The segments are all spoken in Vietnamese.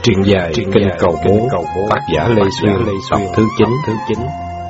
Truyện dài Kinh Cầu 4, tác giả Lê Xuyên, tập thứ 9.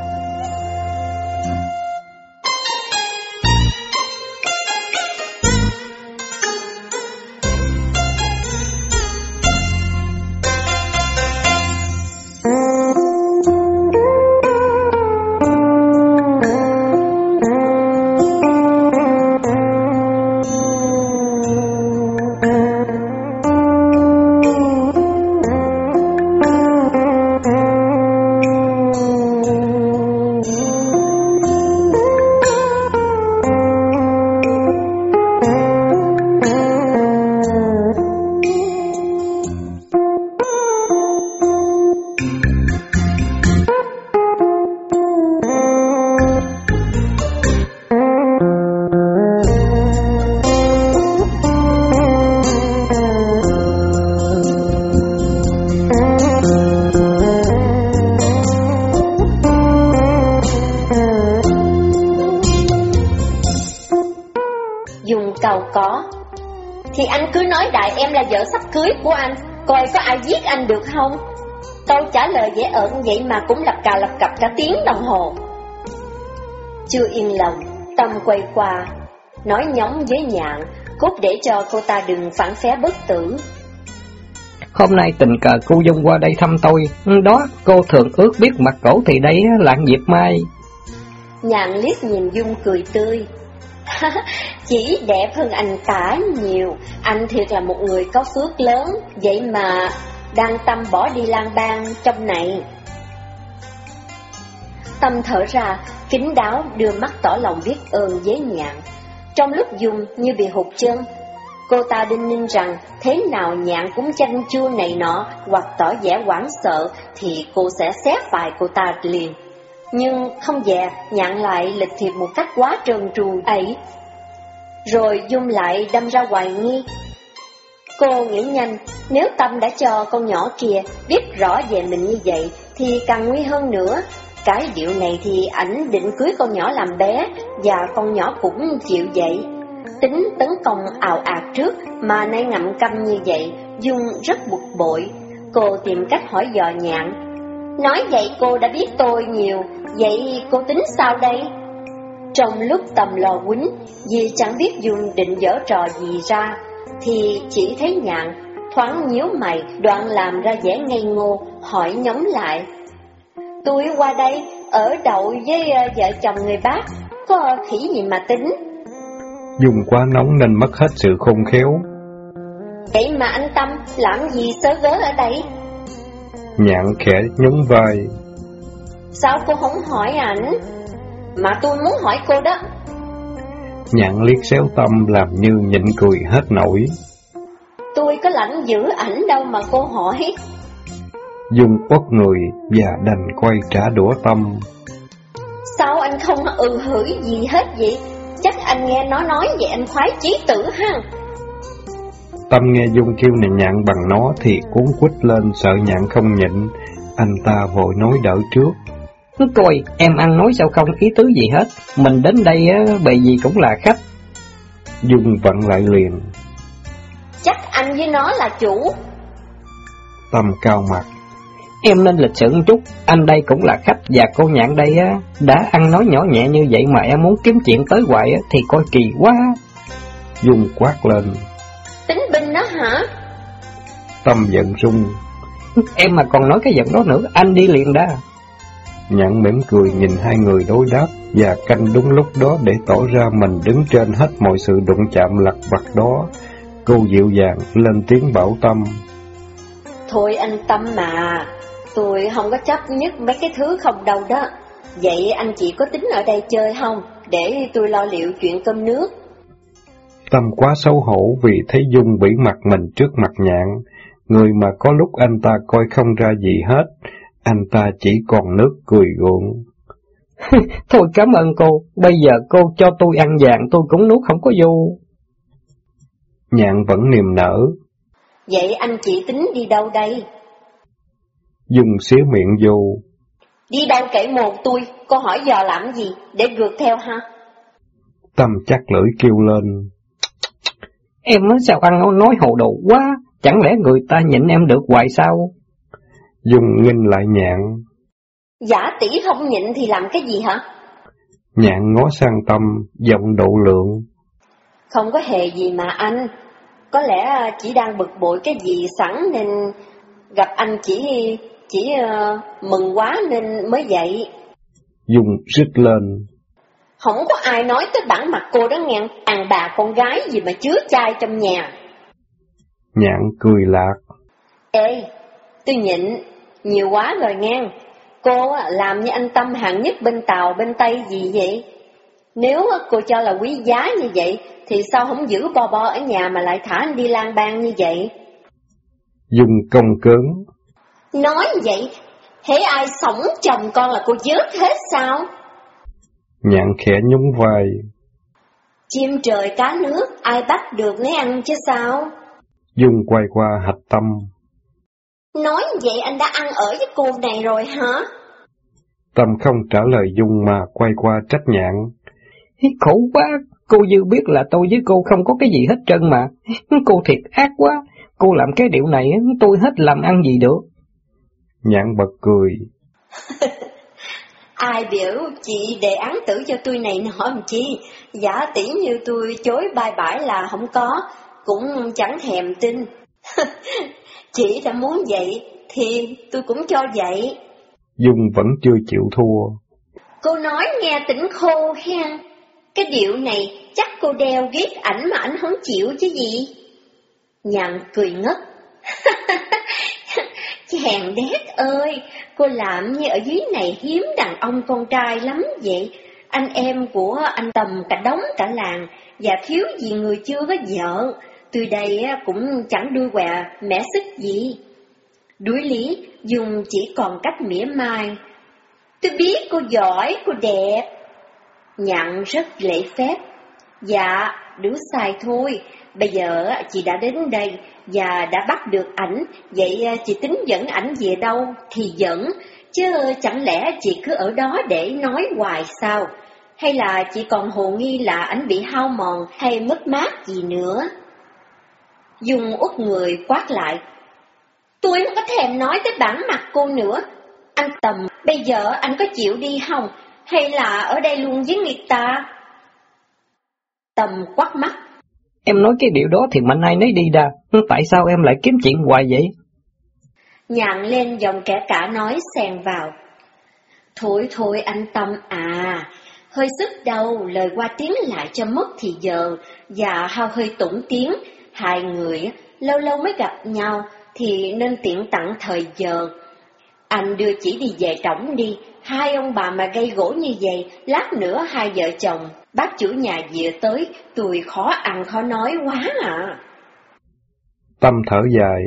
Dùng cầu có thì anh cứ nói đại em là vợ sắp cưới của anh, coi có ai giết anh được không? Câu trả lời dễ ợn vậy mà cũng lập cập cả tiếng đồng hồ. Chưa yên lòng, Tâm quay qua nói nhõng với Nhạn, cốt để cho cô ta đừng phản phé bất tử. Hôm nay tình cờ cô Dung qua đây thăm tôi, đó cô thường ước biết mặt cổ thì đây là Diệp Mai. Nhạn liếc nhìn Dung cười tươi. Chỉ đẹp hơn anh cả nhiều, anh thiệt là một người có phước lớn, vậy mà đang Tâm bỏ đi lang bang trong này. Tâm thở ra, kín đáo đưa mắt tỏ lòng biết ơn với Nhạn. Trong lúc Dung như bị hụt chân, cô ta đinh ninh rằng thế nào Nhạn cũng chanh chua này nọ hoặc tỏ vẻ hoảng sợ thì cô sẽ xé bài cô ta liền. Nhưng không dè, Nhạn lại lịch thiệp một cách quá trơn tru ấy. Rồi Dung lại đâm ra hoài nghi. Cô nghĩ nhanh, nếu Tâm đã cho con nhỏ kia biết rõ về mình như vậy thì càng nguy hơn nữa. Cái điệu này thì ảnh định cưới con nhỏ làm bé, và con nhỏ cũng chịu vậy. Tính tấn công ào ạt trước mà nay ngậm câm như vậy, Dung rất bực bội. Cô tìm cách hỏi dò Nhạn. Nói vậy cô đã biết tôi nhiều, vậy cô tính sao đây? Trong lúc Tâm lo quýnh, vì chẳng biết Dung định giở trò gì ra, thì chỉ thấy Nhạn thoáng nhíu mày, đoạn làm ra vẻ ngây ngô, hỏi nhóm lại. Tôi qua đây ở đậu với vợ chồng người bác, có khỉ gì mà tính? Dung quá nóng nên mất hết sự khôn khéo. Vậy mà anh Tâm làm gì sớ gớ ở đây? Nhạn khẽ nhún vai. Sao cô không hỏi ảnh? Mà tôi muốn hỏi cô đó. Nhạn liếc xéo Tâm làm như nhịn cười hết nổi. Tôi có lãnh giữ ảnh đâu mà cô hỏi. Dung uất người và đành quay trả đũa Tâm. Sao anh không hửi gì hết vậy? Chắc anh nghe nó nói vậy anh khoái chí tử ha. Tâm nghe Dung kêu này Nhạn bằng nó thì cuốn quýt lên, sợ Nhạn không nhịn. Anh ta vội nói đỡ trước. Coi, em ăn nói sao không ý tứ gì hết. Mình đến đây bởi vì cũng là khách. Dung vặn lại liền. Chắc anh với nó là chủ. Tâm cao mặt. Em nên lịch sự một chút, anh đây cũng là khách và cô Nhạn đây đã ăn nói nhỏ nhẹ như vậy mà em muốn kiếm chuyện tới hoài thì coi kỳ quá. Dung quát lên. Tính binh đó hả? Tâm giận rung. Em mà còn nói cái giận đó nữa, anh đi liền đã. Nhạn mỉm cười nhìn hai người đối đáp và canh đúng lúc đó để tỏ ra mình đứng trên hết mọi sự đụng chạm lặt vặt đó. Cô dịu dàng lên tiếng bảo Tâm. Thôi anh Tâm mà, tôi không có chấp nhất mấy cái thứ không đâu đó. Vậy anh chỉ có tính ở đây chơi không, để tôi lo liệu chuyện cơm nước. Tâm quá xấu hổ vì thấy Dung bỉ mặt mình trước mặt Nhạn, người mà có lúc anh ta coi không ra gì hết. Anh ta chỉ còn nước cười gượng. Thôi cảm ơn cô, bây giờ cô cho tôi ăn vàng tôi cũng nuốt không có vô. Nhạn vẫn niềm nở. Vậy anh chị tính đi đâu đây? Dung xía miệng vô. Đi đâu kể một tôi, cô hỏi dò làm gì, để gượt theo ha? Tâm chắc lưỡi kêu lên. Em nói sao ăn nói hồ đồ quá, Chẳng lẽ người ta nhịn em được hoài sao? Dung nghinh lại Nhạn. Giả tỷ không nhịn thì làm cái gì hả? Nhạn ngó sang Tâm, giọng độ lượng. Không có hề gì mà anh. Có lẽ chỉ đang bực bội cái gì sẵn nên gặp anh chỉ mừng quá nên mới vậy. Dung rít lên. Không có ai nói tới bản mặt cô đó nghe, đàn bà con gái gì mà chứa chay trong nhà. Nhạn cười lạc. Ê, tôi nhịn, nhiều quá rồi nghe. Cô làm như anh Tâm hạng nhất bên Tàu bên Tây gì vậy? Nếu cô cho là quý giá như vậy, thì sao không giữ bo bo ở nhà mà lại thả anh đi lang bang như vậy? Dung cong cớn. Nói vậy, hễ ai sống chồng con là cô dớt hết sao? Nhạn khẽ nhún vai. Chim trời cá nước, ai bắt được lấy ăn chứ sao? Dung quay qua hạch Tâm. Nói vậy anh đã ăn ở với cô này rồi hả? Tâm không trả lời Dung mà quay qua trách Nhạn. Khổ quá, cô Dư biết là tôi với cô không có cái gì hết trơn mà. Cô thiệt ác quá, cô làm cái điệu này tôi hết làm ăn gì được. Nhạn bật cười. Ai biểu chị đề án tử cho tôi này nọ làm chi? Giả tỷ như tôi chối bye bãi là không có, cũng chẳng thèm tin. Chị đã muốn vậy thì tôi cũng cho vậy. Dung vẫn chưa chịu thua. Cô nói nghe tỉnh khô hen. Cái điệu này chắc cô đeo ghét ảnh mà ảnh không chịu chứ gì. Nhạn cười ngất. Chàng đét ơi, cô làm như ở dưới này hiếm đàn ông con trai lắm vậy. Anh em của anh Tầm cả đống cả làng, và thiếu gì người chưa có vợ. Từ đây cũng chẳng đuôi què mẻ xích gì. Đối lý, Dung chỉ còn cách mỉa mai. Tôi biết cô giỏi, cô đẹp. Nhạn rất lễ phép. Dạ, đúng sai thôi. Bây giờ chị đã đến đây và đã bắt được ảnh, vậy chị tính dẫn ảnh về đâu thì dẫn, chứ chẳng lẽ chị cứ ở đó để nói hoài sao? Hay là chị còn hồ nghi là ảnh bị hao mòn hay mất mát gì nữa? Dung út người quát lại. Tôi không có thèm nói tới bản mặt cô nữa. Anh Tầm, bây giờ anh có chịu đi không? Hay là ở đây luôn với người ta? Tầm quát mắt. Em nói cái điều đó thì mạnh ai nấy đi đà. Tại sao em lại kiếm chuyện hoài vậy? Nhạn lên giọng kẻ cả nói xen vào. Thôi anh Tâm à, hơi sức đâu, lời qua tiếng lại cho mất thì giờ, và hao hơi tủng tiếng. Hai người lâu lâu mới gặp nhau thì nên tiện tặng thời giờ. Anh đưa chỉ đi về trỏng đi, hai ông bà mà gây gỗ như vậy, lát nữa hai vợ chồng, bác chủ nhà về tới, tôi khó ăn khó nói quá à. Tâm thở dài.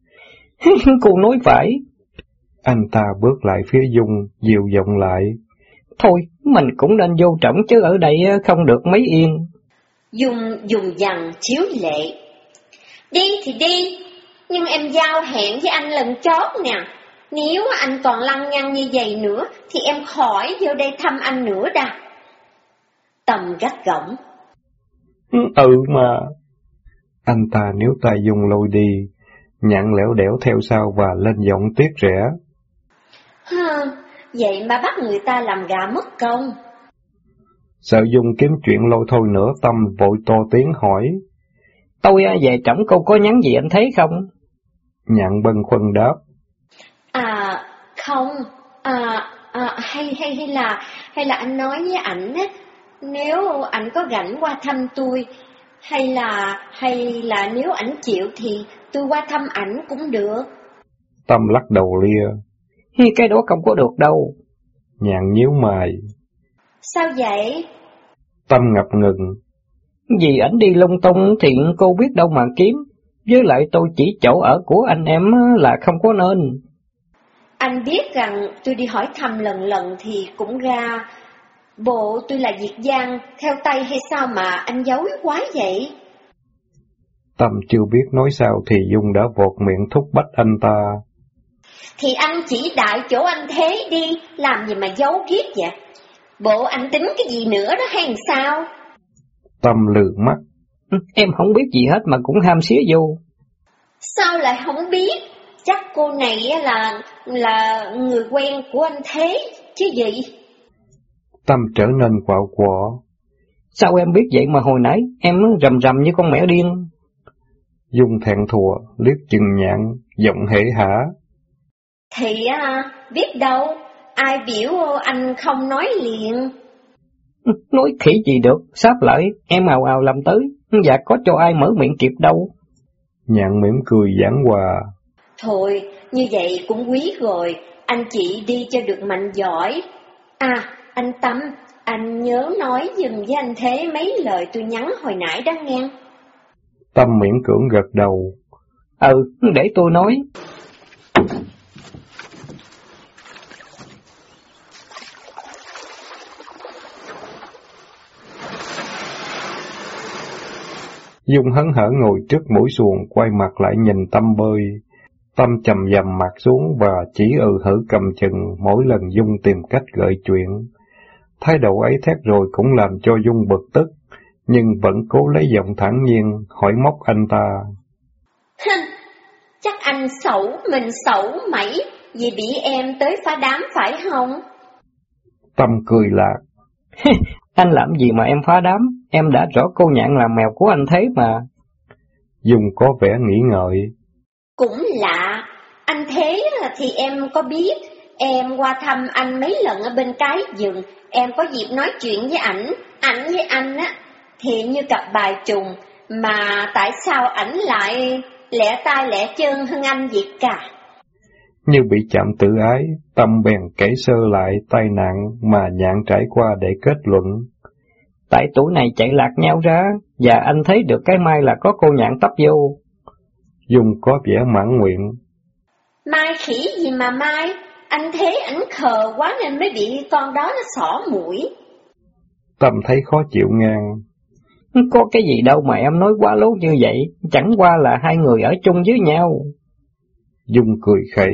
Cô nói phải. Anh ta bước lại phía Dung, dịu giọng lại. Thôi, mình cũng nên vô trỏng chứ ở đây không được mấy yên. Dung dùng dằn chiếu lệ. Đi thì đi, nhưng em giao hẹn với anh lần chót nè. Nếu anh còn lăng nhăng như vậy nữa, thì em khỏi vô đây thăm anh nữa đà. Tầm gắt gỏng. Mà. Anh ta níu tay Dung lôi đi, Nhạn lẻo đẻo theo sau và lên giọng tiếc rẻ. Vậy mà bắt người ta làm gà mất công. Sợ Dung kiếm chuyện lôi thôi nữa, Tâm vội to tiếng hỏi. Tôi về trỏng cô có nhắn gì anh thấy không? Nhạn bâng khuâng đáp. Không, hay là anh nói với ảnh á, nếu ảnh có rảnh qua thăm tôi, hay là nếu ảnh chịu thì tôi qua thăm ảnh cũng được. Tâm lắc đầu lia. Cái đó không có được đâu. Nhạn nhíu mày. Sao vậy? Tâm ngập ngừng. Vì ảnh đi lung tung thì cô biết đâu mà kiếm. Với lại tôi chỉ chỗ ở của anh em là không có nên. Anh biết rằng tôi đi hỏi thăm lần thì cũng ra. Bộ tôi là Việt Giang, theo Tây hay sao mà anh giấu quá vậy? Tâm chưa biết nói sao thì Dung đã vột miệng thúc bách anh ta. Thì anh chỉ đại chỗ anh thế đi, làm gì mà giấu ghét vậy? Bộ anh tính cái gì nữa đó hay sao? Tâm lừ mắt. Em không biết gì hết mà cũng ham xía vô. Sao lại không biết? Chắc cô này là người quen của anh Thế chứ gì? Tâm trở nên quạo quọ. Sao em biết vậy mà hồi nãy em rầm rầm như con mẹ điên? Dung thẹn thùa, liếc chừng Nhạn, giọng hể hả. Thì biết đâu, ai biểu anh không nói liền. Nói khỉ gì được, sáp lại, em ào ào làm tới, dạ có cho ai mở miệng kịp đâu. Nhạn mỉm cười giảng hòa. Thôi, như vậy cũng quý rồi, anh chị đi cho được mạnh giỏi. Anh Tâm, anh nhớ nói giùm với anh Thế mấy lời tôi nhắn hồi nãy đó nghe. Tâm miễn cưỡng gật đầu. Để tôi nói. Dung hớn hở ngồi trước mũi xuồng, quay mặt lại nhìn Tâm bơi. Tâm chầm dầm mặt xuống và chỉ hử cầm chừng mỗi lần Dung tìm cách gợi chuyện. Thái độ ấy thét rồi cũng làm cho Dung bực tức, nhưng vẫn cố lấy giọng thản nhiên hỏi móc anh ta. Chắc anh mình xấu mẩy vì bị em tới phá đám phải không? Tâm cười lạc. Anh làm gì mà em phá đám, em đã rõ cô Nhạn là mèo của anh Thế mà. Dung có vẻ nghĩ ngợi. Cũng lạ, anh Thế thì em có biết, em qua thăm anh mấy lần ở bên cái rừng, em có dịp nói chuyện với ảnh với anh thì như cặp bài trùng, mà tại sao ảnh lại lẻ tai lẻ chân hơn anh vậy cả? Như bị chạm tự ái, Tâm bèn kể sơ lại tai nạn mà Nhạn trải qua để kết luận. Tại tuổi này chạy lạc nhau ra, và anh thấy được cái mai là có cô Nhạn tấp vô. Dung có vẻ mãn nguyện. Mai khỉ gì mà mai, anh Thế ảnh khờ quá nên mới bị con đó nó xỏ mũi. Tâm thấy khó chịu ngang. Có cái gì đâu mà em nói quá lố như vậy, chẳng qua là hai người ở chung với nhau. Dung cười khẩy.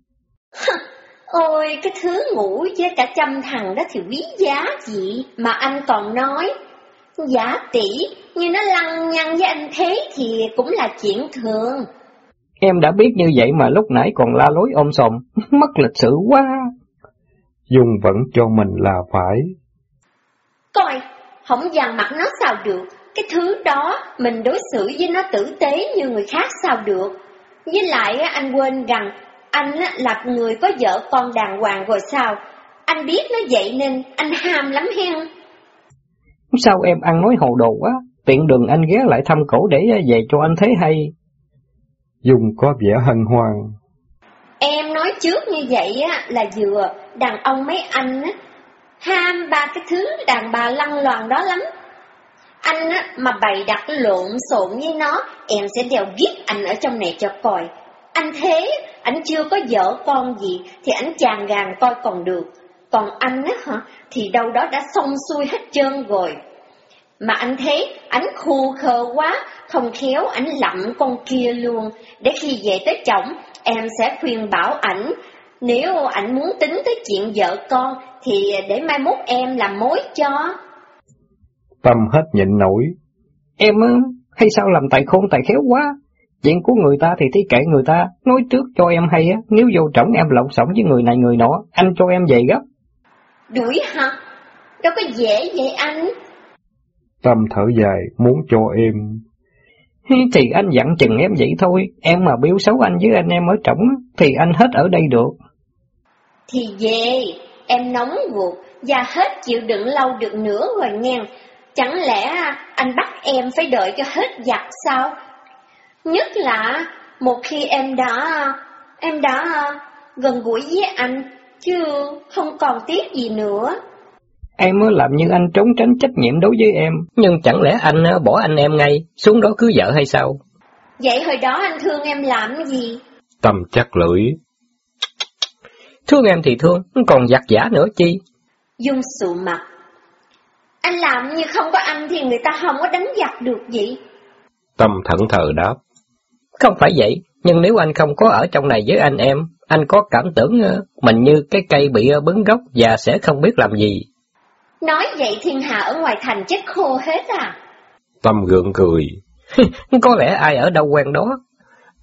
Ôi, cái thứ ngủ với cả trăm thằng đó thì quý giá gì mà anh còn nói. Giả tỷ, như nó lăng nhăng với anh Thế thì cũng là chuyện thường. Em đã biết như vậy mà lúc nãy còn la lối ôm sòm, mất lịch sự quá. Dung vẫn cho mình là phải. Coi, không dằn mặt nó sao được, cái thứ đó mình đối xử với nó tử tế như người khác sao được. Với lại anh quên rằng anh là người có vợ con đàng hoàng rồi sao? Anh biết nó vậy nên anh ham lắm hen. Sao em ăn nói hồ đồ quá, tiện đường anh ghé lại thăm cổ để về cho anh thấy hay. Dung có vẻ hân hoan. Em nói trước như vậy là vừa, đàn ông mấy anh ham ba cái thứ đàn bà lăng loàn đó lắm. Anh mà bày đặt lộn xộn với nó, em sẽ đèo giết anh ở trong này cho coi. Anh Thế, anh chưa có vợ con gì thì anh chàng gàn coi còn được. Còn anh thì đâu đó đã xong xuôi hết trơn rồi. Mà anh Thế, anh khù khờ quá, không khéo anh lậm con kia luôn. Để khi về tới chồng, em sẽ khuyên bảo ảnh, nếu ảnh muốn tính tới chuyện vợ con thì để mai mốt em làm mối cho. Tâm hết nhịn nổi. Em hay sao làm tài khôn tài khéo quá. Chuyện của người ta thì kệ người ta, nói trước cho em hay nếu vô trỏng em lộn xộn với người này người nọ, anh cho em về gấp. Đuổi hả? Đâu có dễ vậy anh. Tâm thở dài, muốn cho em. Thì anh dặn chừng em vậy thôi, em mà biếu xấu anh với anh em ở trỏng thì anh hết ở đây được. Thì về, em nóng ruột, và hết chịu đựng lâu được nữa rồi nghe. Chẳng lẽ anh bắt em phải đợi cho hết giặc sao? Nhất là một khi em đã gần gũi với anh, chứ không còn tiếc gì nữa. Em làm như anh trốn tránh trách nhiệm đối với em, nhưng chẳng lẽ anh bỏ anh em ngay, xuống đó cưới vợ hay sao? Vậy hồi đó anh thương em làm cái gì? Tâm chắc lưỡi. Thương em thì thương, còn giặt giả nữa chi? Dung sụ mặt. Anh làm như không có anh thì người ta không có đánh giặc được vậy? Tâm thẫn thờ đáp. Không phải vậy, nhưng nếu anh không có ở trong này với anh em, anh có cảm tưởng mình như cái cây bị bứng gốc và sẽ không biết làm gì. Nói vậy thiên hạ ở ngoài thành chết khô hết à? Tâm gượng cười. Có lẽ ai ở đâu quen đó.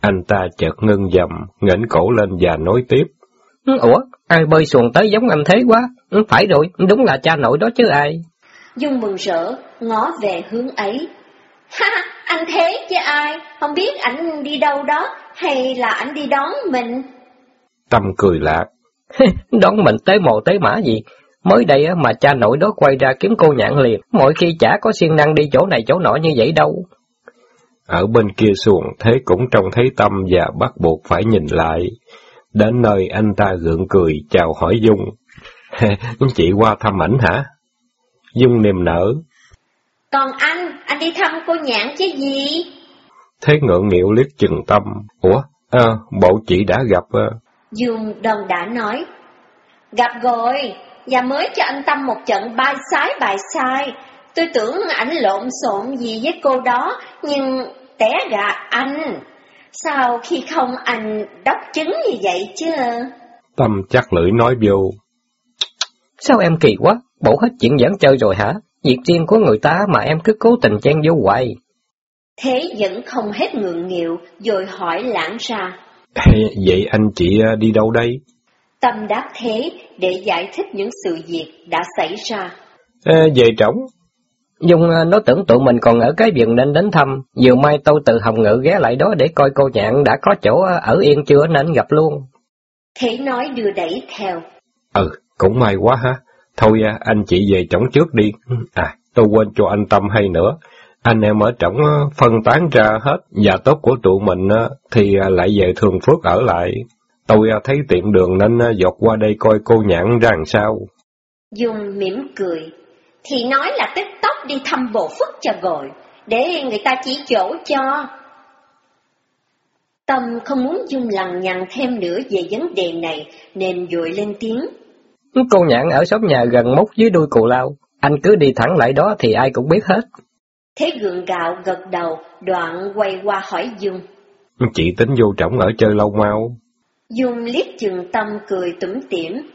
Anh ta chợt ngưng dầm, nghển cổ lên và nói tiếp. Ủa, ai bơi xuồng tới giống anh thế quá? Phải rồi, đúng là cha nội đó chứ ai. Dung mừng rỡ, ngó về hướng ấy. Ha, anh thế chứ ai, không biết ảnh đi đâu đó, hay là ảnh đi đón mình? Tâm cười lạc. Đón mình tới mồ tới mã gì? Mới đây mà cha nội đó quay ra kiếm cô Nhạn liền, mỗi khi chả có siêng năng đi chỗ này chỗ nọ như vậy đâu. Ở bên kia xuồng, Thế cũng trông thấy Tâm và bắt buộc phải nhìn lại. Đến nơi anh ta gượng cười, chào hỏi Dung. Chị qua thăm ảnh hả? Dung niềm nở. Còn anh đi thăm cô Nhạn chứ gì? Thế ngượng nghịu liếc chừng Tâm. Ủa, bộ chị đã gặp... Dung đần đã nói. Gặp rồi, và mới cho anh Tâm một trận bài sai. Tôi tưởng ảnh lộn xộn gì với cô đó, nhưng té gà anh. Sao khi không anh đốc chứng như vậy chứ? Tâm chắc lưỡi nói vô. Sao em kỳ quá, bộ hết chuyện giỡn chơi rồi hả? Việc riêng của người ta mà em cứ cố tình chen vô hoài. Thế vẫn không hết ngượng nghịu, rồi hỏi lãng ra. Vậy anh chị đi đâu đây? Tâm đáp thế để giải thích những sự việc đã xảy ra. Về trỏng. Dung nó tưởng tụi mình còn ở cái vườn nên đến thăm, vừa mai tôi từ Hồng Ngự ghé lại đó để coi cô Nhạn đã có chỗ ở yên chưa nên gặp luôn. Thế nói đưa đẩy theo. Cũng may quá ha. Thôi anh chị về trỏng trước đi. Tôi quên cho anh Tâm hay nữa. Anh em ở trỏng phân tán ra hết, và tốt của tụi mình thì lại về Thường Phước ở lại. Tôi thấy tiện đường nên dọc qua đây coi cô Nhạn ra làm sao. Dung mỉm cười. Thì nói là tức tốc đi thăm Bộ Phước cho rồi, để người ta chỉ chỗ cho. Tâm không muốn Dung lằng nhằng thêm nữa về vấn đề này, nên vội lên tiếng. Cô Nhạn ở xóm nhà gần mốc dưới đuôi Cù Lao, anh cứ đi thẳng lại đó thì ai cũng biết hết. Thế gượng gạo gật đầu, đoạn quay qua hỏi Dung. Chị tính vô trỏng ở chơi lâu mau. Dung liếc chừng Tâm cười tủm tỉm.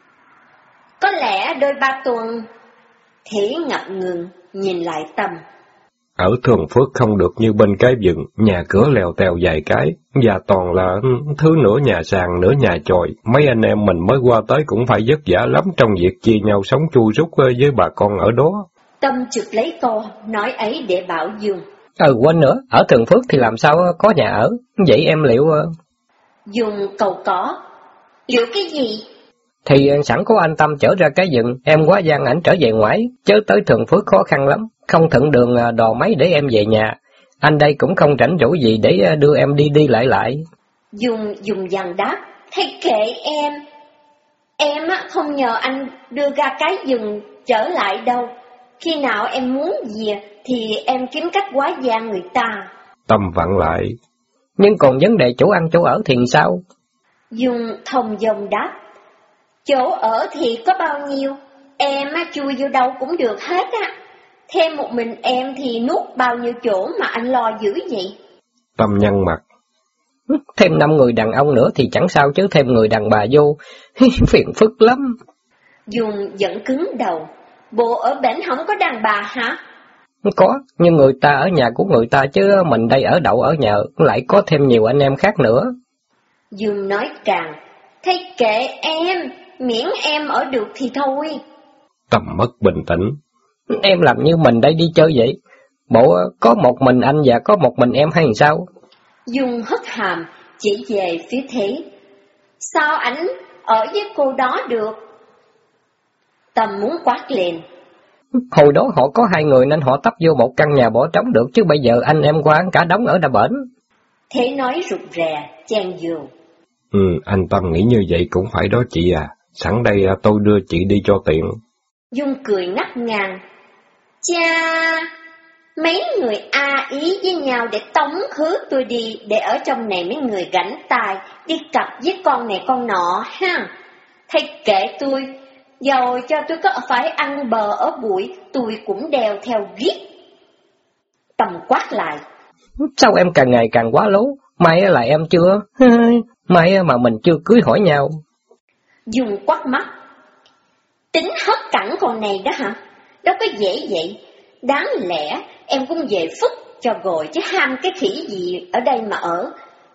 Có lẽ đôi 3 tuần. Thế ngập ngừng, nhìn lại Tâm. Ở Thường Phước không được như bên cái vườn, nhà cửa lèo tèo vài cái, và toàn là thứ nửa nhà sàn, nửa nhà chòi. Mấy anh em mình mới qua tới cũng phải vất vả lắm trong việc chia nhau sống chu rút với bà con ở đó. Tâm chụp lấy câu nói ấy để bảo Dung. Quên nữa, ở Thường Phước thì làm sao có nhà ở, vậy em liệu... Dung cầu có. Liệu cái gì? Thì sẵn có anh Tâm chở ra cái vườn, em quá gian ảnh trở về ngoại, chớ tới Thường Phước khó khăn lắm, không thuận đường đò máy để em về nhà. Anh đây cũng không rảnh rỗi gì để đưa em đi lại. Dung dùng dằn đáp. Thế kệ em. Em không nhờ anh đưa ra cái vườn trở lại đâu. Khi nào em muốn về thì em kiếm cách quá gian người ta. Tâm vặn lại. Nhưng còn vấn đề chỗ ăn chỗ ở thì sao? Dung thông dong đáp. Chỗ ở thì có bao nhiêu, em chui vô đâu cũng được hết á. Thêm một mình em thì nuốt bao nhiêu chỗ mà anh lo dữ vậy? Tâm nhăn mặt. Thêm 5 người đàn ông nữa thì chẳng sao chứ thêm người đàn bà vô, phiền phức lắm. Dung vẫn cứng đầu. Bộ ở bển không có đàn bà hả? Có, nhưng người ta ở nhà của người ta chứ mình đây ở đậu ở nhờ, lại có thêm nhiều anh em khác nữa. Dung nói càng. Thế kệ em, miễn em ở được thì thôi. Tâm mất bình tĩnh. Em làm như mình đây đi chơi vậy. Bộ có một mình anh và có một mình em hay sao? Dung hất hàm, chỉ về phía Thế. Sao ảnh ở với cô đó được? Tâm muốn quát lên. Hồi đó họ có 2 người nên họ tấp vô một căn nhà bỏ trống được, chứ bây giờ anh em qua cả đống ở đà bển. Thế nói rụt rè, chen vô. Anh Tâm nghĩ như vậy cũng phải đó chị à. Sẵn đây tôi đưa chị đi cho tiện. Dung cười ngắt ngàn. Cha, mấy người ý với nhau để tống khứ tôi đi, để ở trong này mấy người rảnh tài, đi cặp với con này con nọ ha. Thay kệ tôi, dầu cho tôi có phải ăn bờ ở bụi, tôi cũng đeo theo riết. Tâm quát lại. Sao em càng ngày càng quá lố, may là em chưa, may mà mình chưa cưới hỏi nhau. Dung quát mắt. Tính hất cẳng con này đó hả? Đâu có dễ vậy. Đáng lẽ em cũng về Phúc cho rồi chứ ham cái khỉ gì ở đây mà ở.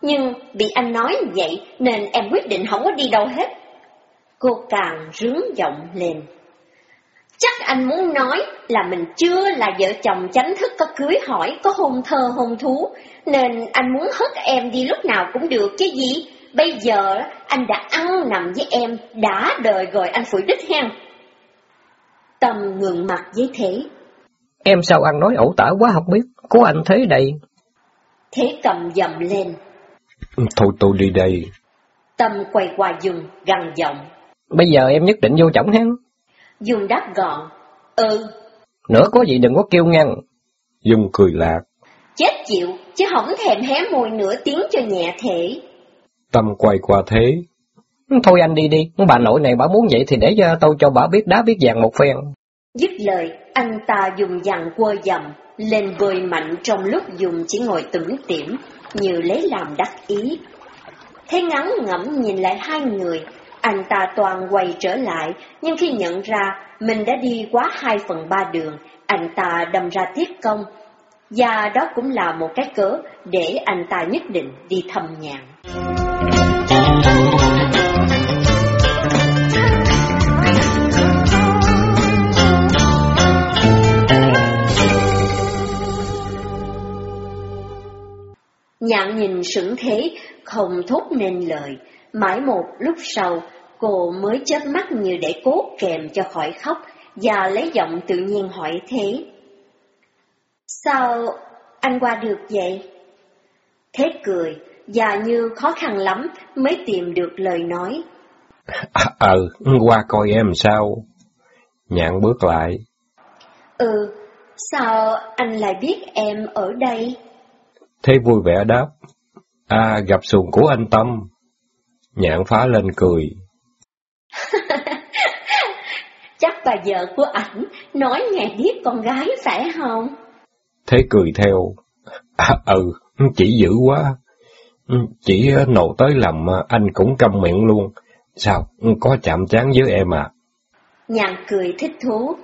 nhưng bị anh nói vậy nên em quyết định không có đi đâu hết. Cô càng rướng giọng lên. Chắc anh muốn nói là mình chưa là vợ chồng chính thức, có cưới hỏi, có hôn thơ hôn thú, nên anh muốn hất em đi lúc nào cũng được chứ gì. Bây giờ anh đã ăn nằm với em, đã đời rồi anh phủi đích hen. Tâm ngượng mặt với Thế. Em sao ăn nói ẩu tả quá không biết, có anh Thế đây. Thế cầm dầm lên. Thôi tôi đi đây. Tâm quay qua Dung, gằn giọng. Bây giờ em nhất định vô chổng hắn. Dung đáp gọn. Nữa có gì đừng có kêu ngăn. Dung cười lạc. Chết chịu, chứ không thèm hé môi nửa tiếng cho nhẹ thể. Tâm quay qua Thế. Thôi anh đi đi, bà nội này bà muốn vậy thì để tôi cho bà biết đá biết vàng một phen. Dứt lời, anh ta dùng dằn quơ dầm, lên bơi mạnh trong lúc Dung chỉ ngồi tủm tỉm, như lấy làm đắc ý. Thế ngắn ngẫm nhìn lại hai người, anh ta toàn quay trở lại, nhưng khi nhận ra mình đã đi quá 2/3 đường, anh ta đâm ra tiếc công, và đó cũng là một cái cớ để anh ta nhất định đi thăm Nhạn. Nhạn nhìn sững Thế, không thốt nên lời. Mãi một lúc sau, cô mới chớp mắt như để cố kèm cho khỏi khóc, và lấy giọng tự nhiên hỏi Thế. Sao anh qua được vậy? Thế cười, và như khó khăn lắm mới tìm được lời nói. Qua coi em sao. Nhạn bước lại. Sao anh lại biết em ở đây? Thế vui vẻ đáp. Gặp xuồng của anh Tâm. Nhạn phá lên cười. Chắc bà vợ của ảnh nói nghe biết con gái phải không? Thế cười theo. Chỉ dữ quá. Chỉ nổ tới làm anh cũng câm miệng luôn. Sao, có chạm trán với em à? Nhạn cười thích thú.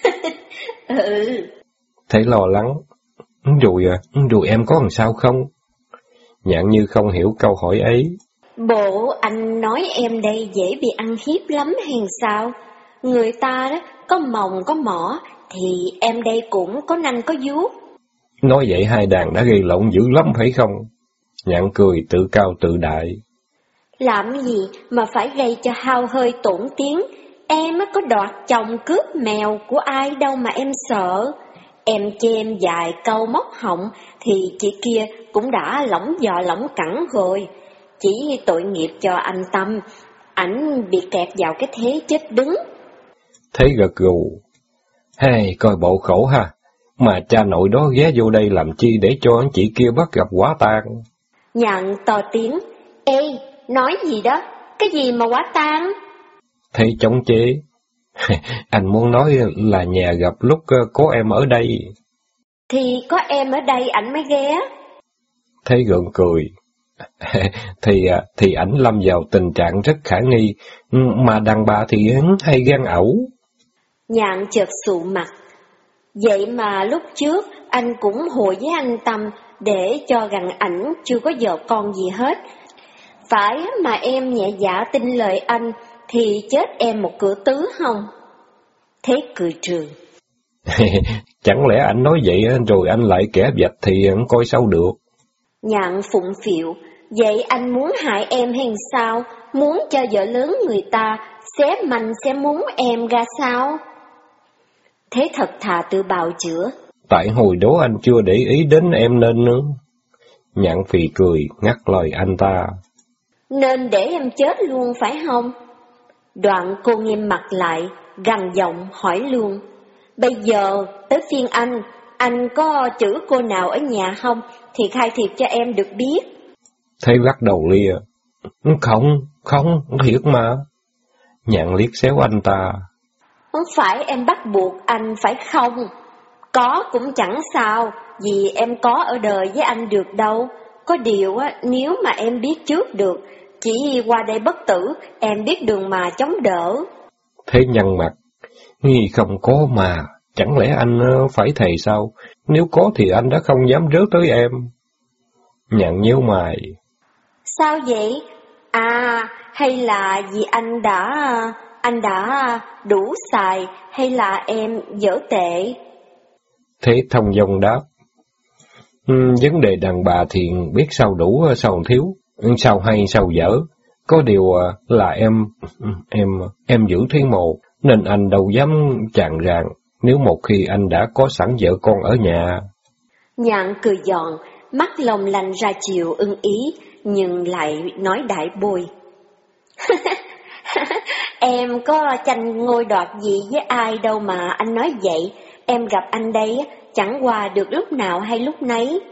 Thế lo lắng. Rồi em có làm sao không? Nhạn như không hiểu câu hỏi ấy. Bộ anh nói em đây dễ bị ăn hiếp lắm hay sao? Người ta đó có mồng có mỏ, thì em đây cũng có nanh có vuốt. Nói vậy hai đàn đã gây lộn dữ lắm phải không? Nhạn cười tự cao tự đại. Làm gì mà phải gây cho hao hơi tổn tiếng? Em có đoạt chồng cướp mèo của ai đâu mà em sợ. Em chê em dài câu móc họng thì chị kia cũng đã lỏng giò lỏng cẳng rồi. Chỉ tội nghiệp cho anh Tâm, ảnh bị kẹt vào cái thế chết đứng. Thế gật gù. Coi bộ khổ ha, mà cha nội đó ghé vô đây làm chi để cho anh chị kia bắt gặp quả tang. Nhạn to tiếng. Ê, nói gì đó, cái gì mà quả tang? Thế chống chế. Anh muốn nói là nhà gặp lúc có em ở đây. Thì có em ở đây ảnh mới ghé. Thế gượng cười. Thì ảnh lâm vào tình trạng rất khả nghi, mà đàn bà thì hay gan ẩu. Nhạn chợt sụ mặt. Vậy mà lúc trước anh cũng hùa với anh Tâm để cho rằng ảnh chưa có vợ con gì hết. Phải mà em nhẹ dạ tin lời anh thì chết em một cửa tứ không? Thế cười trường. Chẳng lẽ anh nói vậy rồi anh lại kẻ vạch thì coi sao được. Nhạn phụng phịu. Vậy anh muốn hại em hay sao? Muốn cho vợ lớn người ta xé mạnh xé muốn em ra sao? Thế thật thà tự bào chữa. Tại hồi đó anh chưa để ý đến em nên nữa. Nhạn phì cười ngắt lời anh ta. Nên để em chết luôn phải không? Đoạn cô nghiêm mặt lại, gằn giọng hỏi luôn. Bây giờ tới phiên anh có chữ cô nào ở nhà không? Thì khai thiệt cho em được biết. Thế lắc đầu lia. Không, thiệt mà. Nhạn liếc xéo anh ta. Không phải em bắt buộc anh phải không? Có cũng chẳng sao, vì em có ở đời với anh được đâu. Có điều nếu mà em biết trước được, chỉ qua đây bất tử, em biết đường mà chống đỡ. Thế nhăn mặt. Nghi không có mà, chẳng lẽ anh phải thầy sao? Nếu có thì anh đã không dám rớt tới em. Nhạn nhíu mày. Sao vậy? À, hay là vì anh đã đủ xài, hay là em dở tệ? Thế Thông Dong đáp, vấn đề đàn bà thì biết sao đủ sao thiếu, sao hay sao dở. Có điều là em giữ thế mồ, nên anh đâu dám chàng ràng, nếu một khi anh đã có sẵn vợ con ở nhà. Nhạn cười giòn, mắt long lanh ra chiều ưng ý, nhưng lại nói đại bôi. Em có tranh ngôi đoạt gì với ai đâu mà anh nói vậy, em gặp anh đây chẳng qua được lúc nào hay lúc nấy.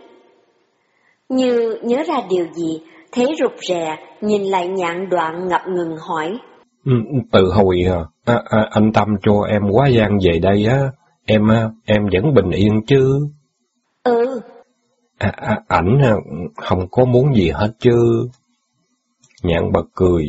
Như nhớ ra điều gì, thế rụt rè, nhìn lại Nhạn đoạn ngập ngừng hỏi. Từ hồi anh Tâm cho em quá gian về đây á, em vẫn bình yên chứ? Ừ. Ảnh không có muốn gì hết chứ? Nhạn bật cười.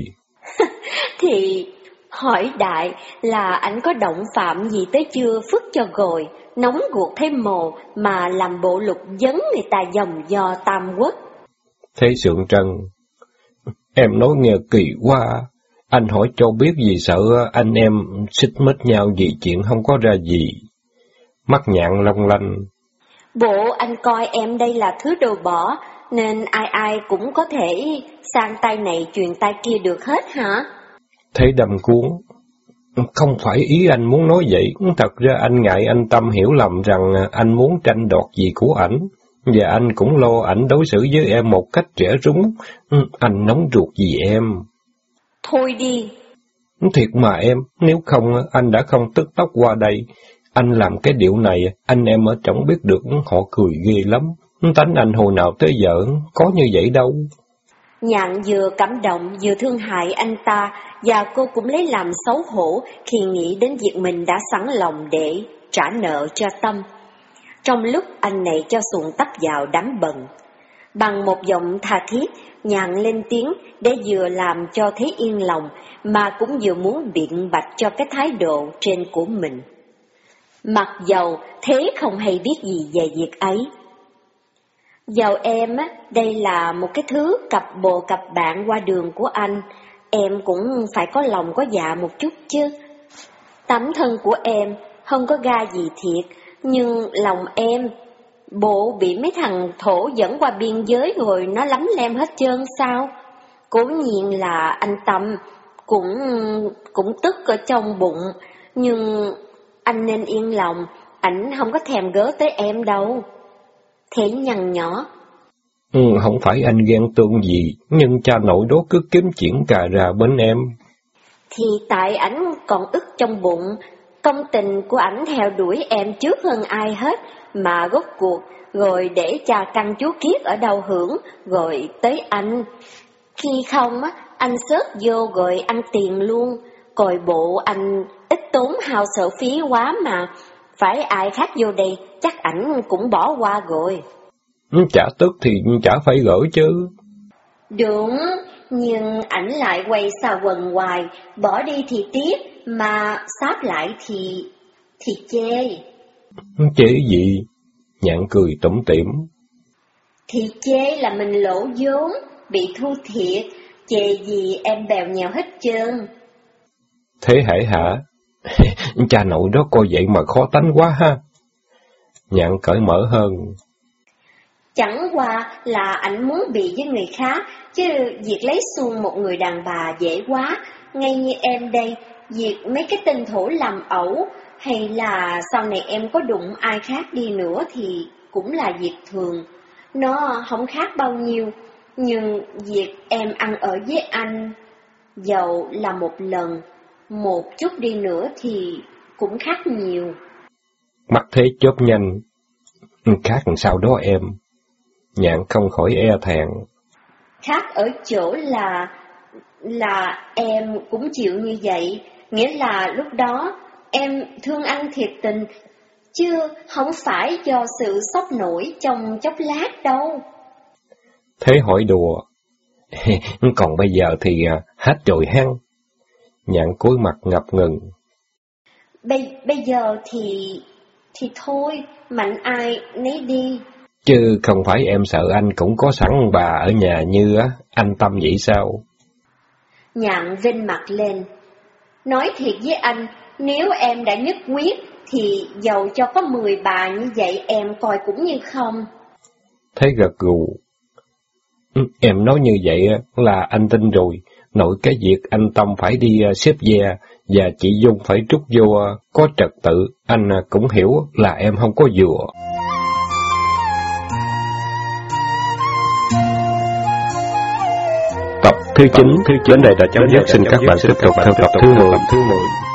Thì hỏi đại là ảnh có động phạm gì tới chưa phức cho rồi, nóng ruột thêm mồ mà làm bộ lục vấn người ta dòng do Tam Quốc. Thế Sượng Trân, em nói nghe kỳ quá, anh hỏi cho biết vì sợ anh em xích mích nhau vì chuyện không có ra gì. Mắt Nhạn long lanh. Bộ anh coi em đây là thứ đồ bỏ, nên ai ai cũng có thể sang tay này truyền tay kia được hết hả? Thế đâm cuốn. Không phải ý anh muốn nói vậy, thật ra anh ngại anh Tâm hiểu lầm rằng anh muốn tranh đoạt gì của ảnh, và anh cũng lo ảnh đối xử với em một cách trẻ rúng. Anh nóng ruột vì em. Thôi đi. Thiệt mà em, nếu không anh đã không tức tốc qua đây. Anh làm cái điệu này, anh em ở trỏng biết được họ cười ghê lắm. Tánh anh hồi nào tới giờ có như vậy đâu. Nhạn vừa cảm động vừa thương hại anh ta, và cô cũng lấy làm xấu hổ khi nghĩ đến việc mình đã sẵn lòng để trả nợ cho Tâm. Trong lúc anh này cho xuồng tấp vào đám bần, bằng một giọng tha thiết, Nhạn lên tiếng để vừa làm cho Thế yên lòng, mà cũng vừa muốn biện bạch cho cái thái độ trên của mình. Mặc dầu Thế không hay biết gì về việc ấy. Dầu em đây là một cái thứ cặp bồ cặp bạn qua đường của anh, em cũng phải có lòng có dạ một chút chứ. Tấm thân của em không có ga gì thiệt, nhưng lòng em, bộ bị mấy thằng thổ dẫn qua biên giới rồi nó lắm lem hết trơn sao? Cố nhiên là anh Tâm cũng tức ở trong bụng, nhưng anh nên yên lòng, ảnh không có thèm gớ tới em đâu. Thế nhăn nhỏ. Không phải anh ghen tuông gì, nhưng cha nội đó cứ kiếm chuyện cà ra bên em. Thì tại ảnh còn ức trong bụng, công tình của ảnh theo đuổi em trước hơn ai hết, mà rốt cuộc rồi để cha căn chú Kiết ở đâu hưởng, rồi tới anh. Khi không anh xớt vô rồi ăn tiền luôn, coi bộ anh ít tốn hao sợ phí quá mà, phải ai khác vô đây chắc ảnh cũng bỏ qua rồi. Chả tức thì chả phải gỡ chứ. Đúng, nhưng ảnh lại quay xà quần hoài, bỏ đi thì tiếc, mà sáp lại thì chê. Chê gì? Nhạn cười tủm tỉm. Thì chê là mình lỗ vốn, bị thu thiệt, chê gì em bèo nhèo hết trơn. Thế hễ hả? Cha nội đó coi vậy mà khó tánh quá ha. Nhạn cởi mở hơn. Chẳng qua là ảnh muốn bị với người khác, chứ việc lấy xuông một người đàn bà dễ quá. Ngay như em đây, việc mấy cái tên thổ làm ẩu, hay là sau này em có đụng ai khác đi nữa thì cũng là việc thường. Nó không khác bao nhiêu, nhưng việc em ăn ở với anh, dầu là một lần, một chút đi nữa thì cũng khác nhiều. Mắt Thế chớp nhanh. Khác sao đó em? Nhạn không khỏi e thẹn. Khác ở chỗ là em cũng chịu như vậy, nghĩa là lúc đó em thương anh thiệt tình, chứ không phải do sự sốc nổi trong chốc lát đâu. Thế hỏi đùa. Còn bây giờ thì hết rồi hăng. Nhạn cúi mặt ngập ngừng. Bây giờ thì thôi, mạnh ai nấy đi. chứ không phải em sợ anh cũng có sẵn bà ở nhà như anh Tâm vậy sao? Nhạn vinh mặt lên. Nói thiệt với anh, nếu em đã nhất quyết, thì dầu cho có 10 bà như vậy em coi cũng như không. Thế gật gù. Em nói như vậy là anh tin rồi. Nội cái việc anh Tâm phải đi xếp ve và chị Dung phải trút vô có trật tự, anh cũng hiểu là em không có vừa. Tập thứ 9 đến đây đã chấm dứt. Xin các bạn tiếp tục theo tập thứ 10.